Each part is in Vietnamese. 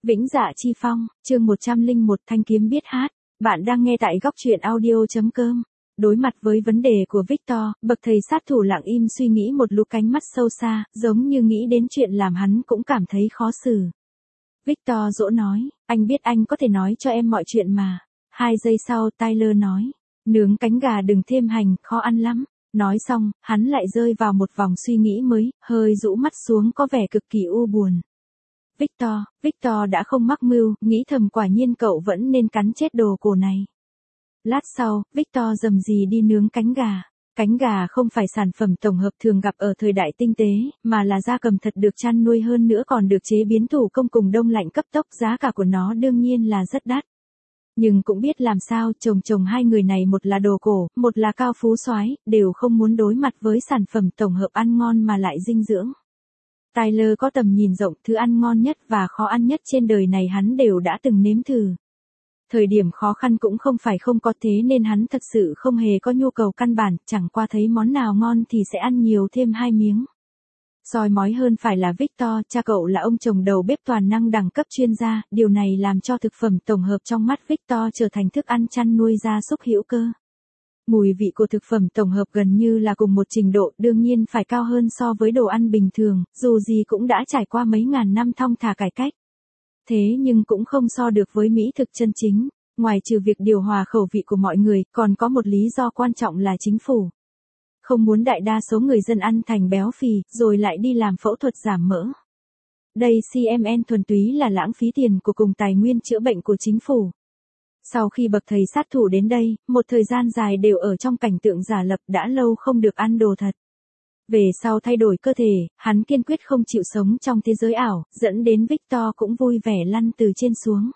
Vĩnh Dạ Chi Phong, chương 101 Thanh Kiếm biết hát. Bạn đang nghe tại góc truyện audio.com. Đối mặt với vấn đề của Victor, bậc thầy sát thủ lặng im suy nghĩ một lúc, cánh mắt sâu xa, giống như nghĩ đến chuyện làm hắn cũng cảm thấy khó xử. Victor dỗ nói, anh biết anh có thể nói cho em mọi chuyện mà. 2 giây sau Tyler nói, nướng cánh gà đừng thêm hành, khó ăn lắm. Nói xong, hắn lại rơi vào một vòng suy nghĩ mới, hơi rũ mắt xuống có vẻ cực kỳ u buồn. Victor đã không mắc mưu, nghĩ thầm quả nhiên cậu vẫn nên cắn chết đồ cổ này. Lát sau, Victor rầm rì đi nướng cánh gà. Cánh gà không phải sản phẩm tổng hợp thường gặp ở thời đại tinh tế, mà là gia cầm thật được chăn nuôi, hơn nữa còn được chế biến thủ công cùng đông lạnh cấp tốc, giá cả của nó đương nhiên là rất đắt. Nhưng cũng biết làm sao, chồng hai người này, một là đồ cổ, một là cao phú soái, đều không muốn đối mặt với sản phẩm tổng hợp ăn ngon mà lại dinh dưỡng. Tyler có tầm nhìn rộng, thứ ăn ngon nhất và khó ăn nhất trên đời này hắn đều đã từng nếm thử. Thời điểm khó khăn cũng không phải không có, thế nên hắn thật sự không hề có nhu cầu căn bản, chẳng qua thấy món nào ngon thì sẽ ăn nhiều thêm 2 miếng. Soi mói hơn phải là Victor, cha cậu là ông chồng đầu bếp toàn năng đẳng cấp chuyên gia, điều này làm cho thực phẩm tổng hợp trong mắt Victor trở thành thức ăn chăn nuôi gia súc hữu cơ. Mùi vị của thực phẩm tổng hợp gần như là cùng một trình độ, đương nhiên phải cao hơn so với đồ ăn bình thường, dù gì cũng đã trải qua mấy ngàn năm thong thả cải cách. Thế nhưng cũng không so được với mỹ thực chân chính, ngoài trừ việc điều hòa khẩu vị của mọi người, còn có một lý do quan trọng là chính phủ không muốn đại đa số người dân ăn thành béo phì, rồi lại đi làm phẫu thuật giảm mỡ. Đây CMN thuần túy là lãng phí tiền của cùng tài nguyên chữa bệnh của chính phủ. Sau khi bậc thầy sát thủ đến đây, một thời gian dài đều ở trong cảnh tượng giả lập, đã lâu không được ăn đồ thật. Về sau thay đổi cơ thể, hắn kiên quyết không chịu sống trong thế giới ảo, dẫn đến Victor cũng vui vẻ lăn từ trên xuống.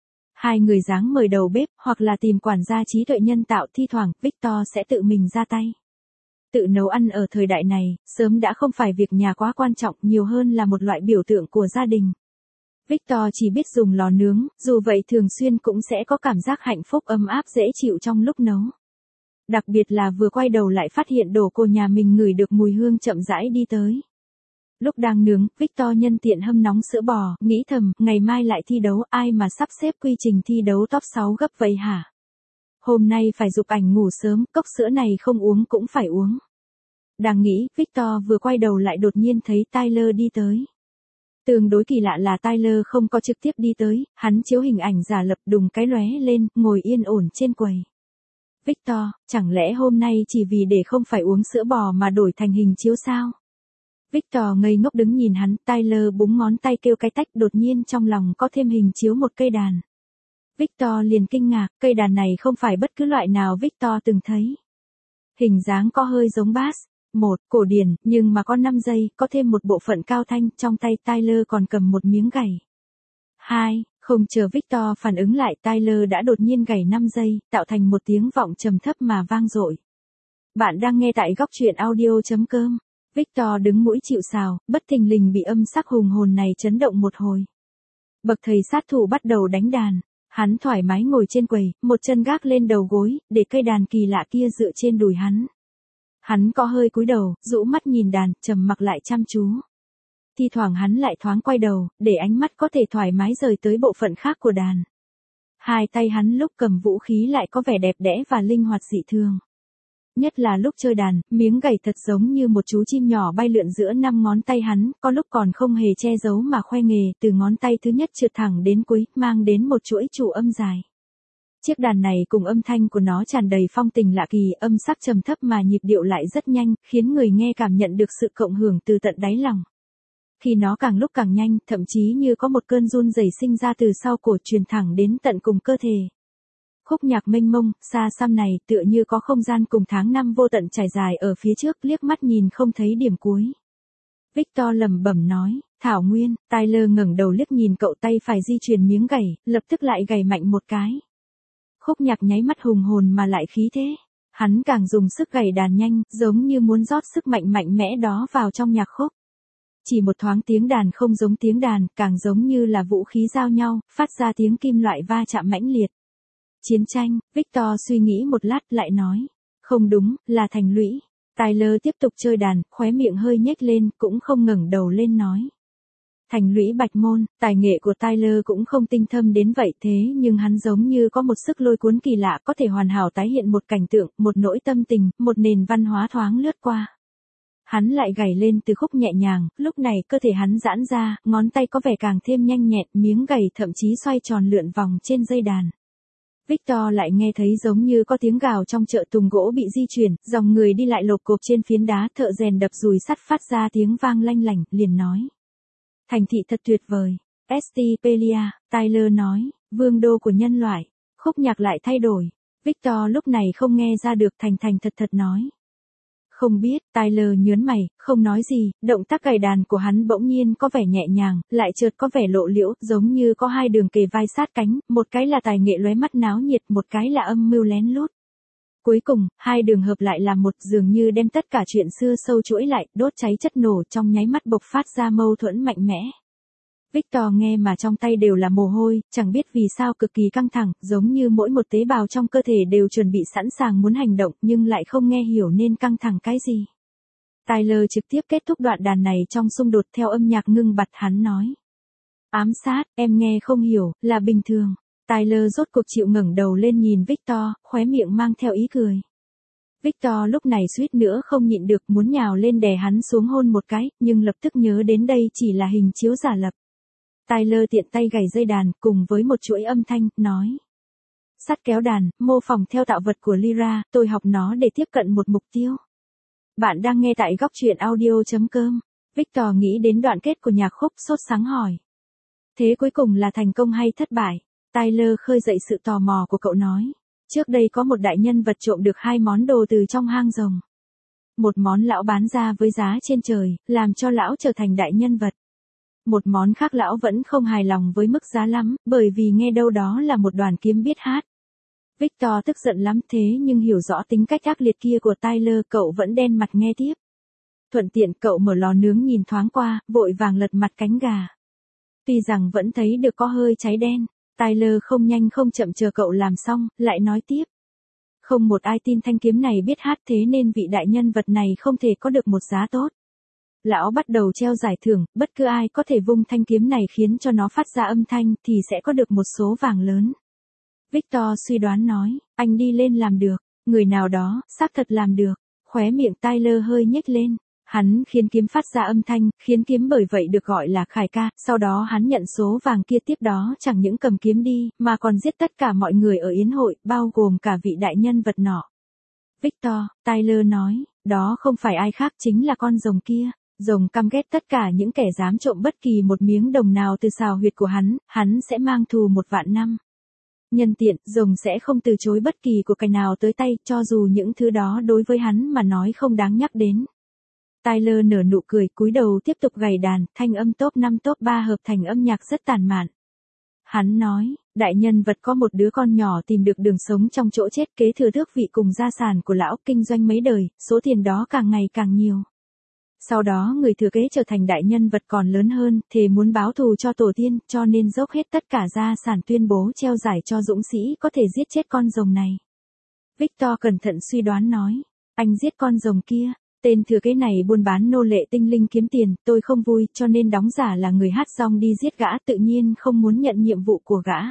Hai người dáng mời đầu bếp, hoặc là tìm quản gia trí tuệ nhân tạo, thi thoảng, Victor sẽ tự mình ra tay. Tự nấu ăn ở thời đại này, sớm đã không phải việc nhà quá quan trọng, nhiều hơn là một loại biểu tượng của gia đình. Victor chỉ biết dùng lò nướng, dù vậy thường xuyên cũng sẽ có cảm giác hạnh phúc ấm áp dễ chịu trong lúc nấu. Đặc biệt là vừa quay đầu lại phát hiện đồ cô nhà mình ngửi được mùi hương chậm rãi đi tới. Lúc đang nướng, Victor nhân tiện hâm nóng sữa bò, nghĩ thầm, ngày mai lại thi đấu, ai mà sắp xếp quy trình thi đấu top 6 gấp vậy hả? Hôm nay phải giục ảnh ngủ sớm, cốc sữa này không uống cũng phải uống. Đang nghĩ, Victor vừa quay đầu lại đột nhiên thấy Tyler đi tới. Tương đối kỳ lạ là Tyler không có trực tiếp đi tới, hắn chiếu hình ảnh giả lập đùng cái lóe lên, ngồi yên ổn trên quầy. Victor, chẳng lẽ hôm nay chỉ vì để không phải uống sữa bò mà đổi thành hình chiếu sao? Victor ngây ngốc đứng nhìn hắn, Tyler búng ngón tay kêu cái tách, đột nhiên trong lòng có thêm hình chiếu một cây đàn. Victor liền kinh ngạc, cây đàn này không phải bất cứ loại nào Victor từng thấy. Hình dáng có hơi giống bass. 1. Cổ điển, nhưng mà có 5 giây, có thêm một bộ phận cao thanh, trong tay Tyler còn cầm một miếng gảy. 2. Không chờ Victor phản ứng lại, Tyler đã đột nhiên gảy 5 giây, tạo thành một tiếng vọng trầm thấp mà vang dội. Bạn đang nghe tại góc truyện audio.com. Victor đứng mũi chịu sào, bất thình lình bị âm sắc hùng hồn này chấn động một hồi. Bậc thầy sát thủ bắt đầu đánh đàn. Hắn thoải mái ngồi trên quầy, một chân gác lên đầu gối, để cây đàn kỳ lạ kia dựa trên đùi hắn. Hắn có hơi cúi đầu, rũ mắt nhìn đàn, trầm mặc lại chăm chú. Thi thoảng hắn lại thoáng quay đầu, để ánh mắt có thể thoải mái rời tới bộ phận khác của đàn. Hai tay hắn lúc cầm vũ khí lại có vẻ đẹp đẽ và linh hoạt dị thường. Nhất là lúc chơi đàn, miếng gảy thật giống như một chú chim nhỏ bay lượn giữa 5 ngón tay hắn, có lúc còn không hề che giấu mà khoe nghề, từ ngón tay thứ nhất trượt thẳng đến cuối, mang đến một chuỗi trụ âm dài. Chiếc đàn này cùng âm thanh của nó tràn đầy phong tình lạ kỳ, âm sắc trầm thấp mà nhịp điệu lại rất nhanh, khiến người nghe cảm nhận được sự cộng hưởng từ tận đáy lòng. Khi nó càng lúc càng nhanh, thậm chí như có một cơn run rẩy sinh ra từ sau cổ truyền thẳng đến tận cùng cơ thể. Khúc nhạc mênh mông, xa xăm này tựa như có không gian cùng tháng năm vô tận trải dài ở phía trước, liếc mắt nhìn không thấy điểm cuối. Victor lẩm bẩm nói, Thảo Nguyên. Tyler ngẩng đầu liếc nhìn cậu, tay phải di chuyển miếng gảy, lập tức lại gảy mạnh một cái. Khúc nhạc nháy mắt hùng hồn mà lại khí thế. Hắn càng dùng sức gảy đàn nhanh, giống như muốn rót sức mạnh mạnh mẽ đó vào trong nhạc khúc. Chỉ một thoáng tiếng đàn không giống tiếng đàn, càng giống như là vũ khí giao nhau, phát ra tiếng kim loại va chạm mãnh liệt. Chiến tranh. Victor suy nghĩ một lát lại nói. Không đúng, là thành lũy. Tyler tiếp tục chơi đàn, khóe miệng hơi nhếch lên, cũng không ngẩng đầu lên nói. Thành lũy Bạch Môn, tài nghệ của Tyler cũng không tinh thâm đến vậy thế nhưng hắn giống như có một sức lôi cuốn kỳ lạ có thể hoàn hảo tái hiện một cảnh tượng, một nỗi tâm tình, một nền văn hóa thoáng lướt qua. Hắn lại gảy lên từ khúc nhẹ nhàng, lúc này cơ thể hắn giãn ra, ngón tay có vẻ càng thêm nhanh nhẹn, miếng gảy thậm chí xoay tròn lượn vòng trên dây đàn. Victor lại nghe thấy giống như có tiếng gào trong chợ tùng gỗ bị di chuyển, dòng người đi lại lộp cộp trên phiến đá, thợ rèn đập dùi sắt phát ra tiếng vang lanh lảnh, liền nói. Thành thị thật tuyệt vời. Estipelia, Tyler nói, vương đô của nhân loại. Khúc nhạc lại thay đổi. Victor lúc này không nghe ra được, thành thật thật nói. Không biết, Tyler nhớn mày, không nói gì, động tác cài đàn của hắn bỗng nhiên có vẻ nhẹ nhàng, lại chợt có vẻ lộ liễu, giống như có hai đường kề vai sát cánh, một cái là tài nghệ lóe mắt náo nhiệt, một cái là âm mưu lén lút. Cuối cùng, hai đường hợp lại làm một, dường như đem tất cả chuyện xưa sâu chuỗi lại, đốt cháy chất nổ trong nháy mắt bộc phát ra mâu thuẫn mạnh mẽ. Victor nghe mà trong tay đều là mồ hôi, chẳng biết vì sao cực kỳ căng thẳng, giống như mỗi một tế bào trong cơ thể đều chuẩn bị sẵn sàng muốn hành động nhưng lại không nghe hiểu nên căng thẳng cái gì. Tyler trực tiếp kết thúc đoạn đàn này trong xung đột theo âm nhạc ngưng bặt, hắn nói. Ám sát, em nghe không hiểu, là bình thường. Tyler rốt cuộc chịu ngẩng đầu lên nhìn Victor, khóe miệng mang theo ý cười. Victor lúc này suýt nữa không nhịn được muốn nhào lên đè hắn xuống hôn một cái, nhưng lập tức nhớ đến đây chỉ là hình chiếu giả lập. Tyler tiện tay gảy dây đàn cùng với một chuỗi âm thanh, nói. Sắt kéo đàn, mô phỏng theo tạo vật của Lyra, tôi học nó để tiếp cận một mục tiêu. Bạn đang nghe tại góc truyện audio.com. Victor nghĩ đến đoạn kết của nhạc khúc, sốt sắng hỏi. Thế cuối cùng là thành công hay thất bại? Tyler khơi dậy sự tò mò của cậu nói. Trước đây có một đại nhân vật trộm được hai món đồ từ trong hang rồng. Một món lão bán ra với giá trên trời, làm cho lão trở thành đại nhân vật. Một món khác lão vẫn không hài lòng với mức giá lắm, bởi vì nghe đâu đó là một đoàn kiếm biết hát. Victor tức giận lắm thế nhưng hiểu rõ tính cách ác liệt kia của Tyler, cậu vẫn đen mặt nghe tiếp. Thuận tiện cậu mở lò nướng nhìn thoáng qua, vội vàng lật mặt cánh gà. Tuy rằng vẫn thấy được có hơi cháy đen, Tyler không nhanh không chậm chờ cậu làm xong, lại nói tiếp. Không một ai tin thanh kiếm này biết hát thế nên vị đại nhân vật này không thể có được một giá tốt. Lão bắt đầu treo giải thưởng, bất cứ ai có thể vung thanh kiếm này khiến cho nó phát ra âm thanh thì sẽ có được một số vàng lớn. Victor suy đoán nói, anh đi lên làm được, người nào đó, xác thật làm được, khóe miệng Tyler hơi nhếch lên. Hắn khiến kiếm phát ra âm thanh, khiến kiếm bởi vậy được gọi là khải ca, sau đó hắn nhận số vàng kia, tiếp đó chẳng những cầm kiếm đi, mà còn giết tất cả mọi người ở yến hội, bao gồm cả vị đại nhân vật nọ. Victor, Tyler nói, đó không phải ai khác chính là con rồng kia. Rồng căm ghét tất cả những kẻ dám trộm bất kỳ một miếng đồng nào từ sào huyệt của hắn sẽ mang thù 1.000 năm. Nhân tiện, rồng sẽ không từ chối bất kỳ của cải nào tới tay, cho dù những thứ đó đối với hắn mà nói không đáng nhắc đến. Tyler nở nụ cười, cúi đầu tiếp tục gảy đàn, thanh âm top 5 top 3 hợp thành âm nhạc rất tản mạn. Hắn nói, đại nhân vật có một đứa con nhỏ tìm được đường sống trong chỗ chết, kế thừa tước vị cùng gia sản của lão, kinh doanh mấy đời, số tiền đó càng ngày càng nhiều. Sau đó người thừa kế trở thành đại nhân vật còn lớn hơn, thề muốn báo thù cho tổ tiên, cho nên dốc hết tất cả gia sản tuyên bố treo giải cho dũng sĩ có thể giết chết con rồng này. Victor cẩn thận suy đoán nói, anh giết con rồng kia, tên thừa kế này buôn bán nô lệ tinh linh kiếm tiền, tôi không vui cho nên đóng giả là người hát rong đi giết gã, tự nhiên không muốn nhận nhiệm vụ của gã.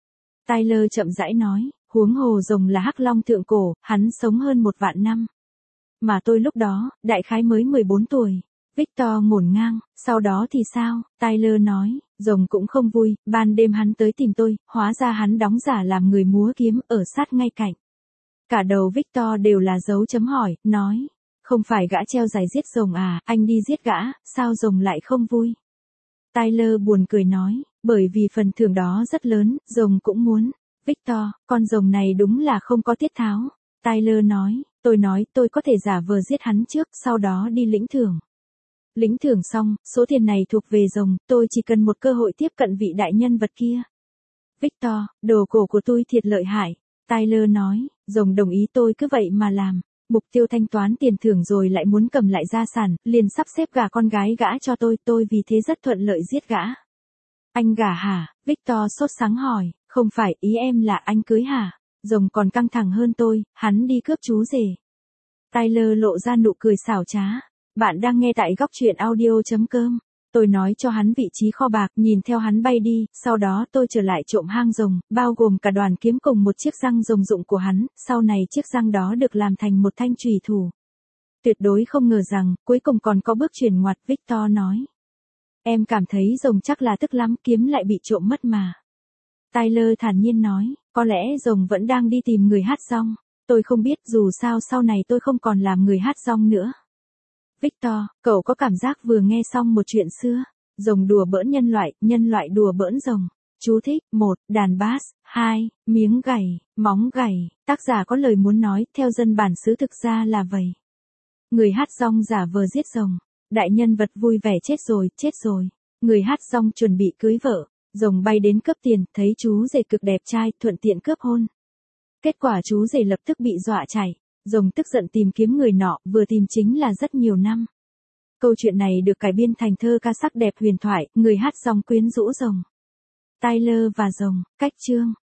Tyler chậm rãi nói, huống hồ rồng là hắc long thượng cổ, hắn sống hơn 1.000 năm. Mà tôi lúc đó, đại khái mới 14 tuổi. Victor ngổn ngang, sau đó thì sao? Tyler nói, rồng cũng không vui, ban đêm hắn tới tìm tôi, hóa ra hắn đóng giả làm người múa kiếm ở sát ngay cạnh. Cả đầu Victor đều là dấu chấm hỏi, nói, không phải gã treo giải giết rồng à, anh đi giết gã, sao rồng lại không vui? Tyler buồn cười nói, bởi vì phần thưởng đó rất lớn, rồng cũng muốn. Victor, con rồng này đúng là không có tiết tháo. Tyler nói, tôi có thể giả vờ giết hắn trước, sau đó đi lĩnh thưởng. Lĩnh thưởng xong, số tiền này thuộc về rồng, tôi chỉ cần một cơ hội tiếp cận vị đại nhân vật kia. Victor, đồ cổ của tôi thiệt lợi hại. Tyler nói, rồng đồng ý, tôi cứ vậy mà làm. Mục tiêu thanh toán tiền thưởng rồi lại muốn cầm lại gia sản, liền sắp xếp gả con gái gã cho tôi vì thế rất thuận lợi giết gã. Anh gả hả? Victor sốt sắng hỏi, không phải, ý em là anh cưới hả? Rồng còn căng thẳng hơn tôi, hắn đi cướp chú rể. Tyler lộ ra nụ cười xảo trá. Bạn đang nghe tại góc truyện audio.com. Tôi nói cho hắn vị trí kho bạc, nhìn theo hắn bay đi, sau đó tôi trở lại trộm hang rồng, bao gồm cả đoàn kiếm cùng một chiếc răng rồng dụng của hắn, sau này chiếc răng đó được làm thành một thanh chùy thủ. Tuyệt đối không ngờ rằng, cuối cùng còn có bước chuyển ngoặt, Victor nói. Em cảm thấy rồng chắc là tức lắm, kiếm lại bị trộm mất mà. Tyler thản nhiên nói, có lẽ rồng vẫn đang đi tìm người hát rong. Tôi không biết, dù sao sau này tôi không còn làm người hát rong nữa. Victor, cậu có cảm giác vừa nghe xong một chuyện xưa. Rồng đùa bỡn nhân loại đùa bỡn rồng. Chú thích, 1. Đàn bass, 2. Miếng gảy, móng gảy. Tác giả có lời muốn nói, theo dân bản xứ thực ra là vậy. Người hát rong giả vờ giết rồng. Đại nhân vật vui vẻ chết rồi. Người hát rong chuẩn bị cưới vợ. Rồng bay đến cướp tiền, thấy chú rể cực đẹp trai, thuận tiện cướp hôn. Kết quả chú rể lập tức bị dọa chạy. Rồng tức giận tìm kiếm người nọ, vừa tìm chính là rất nhiều năm. Câu chuyện này được cải biên thành thơ ca sắc đẹp huyền thoại, người hát rong quyến rũ rồng. Tyler và rồng, cách chương.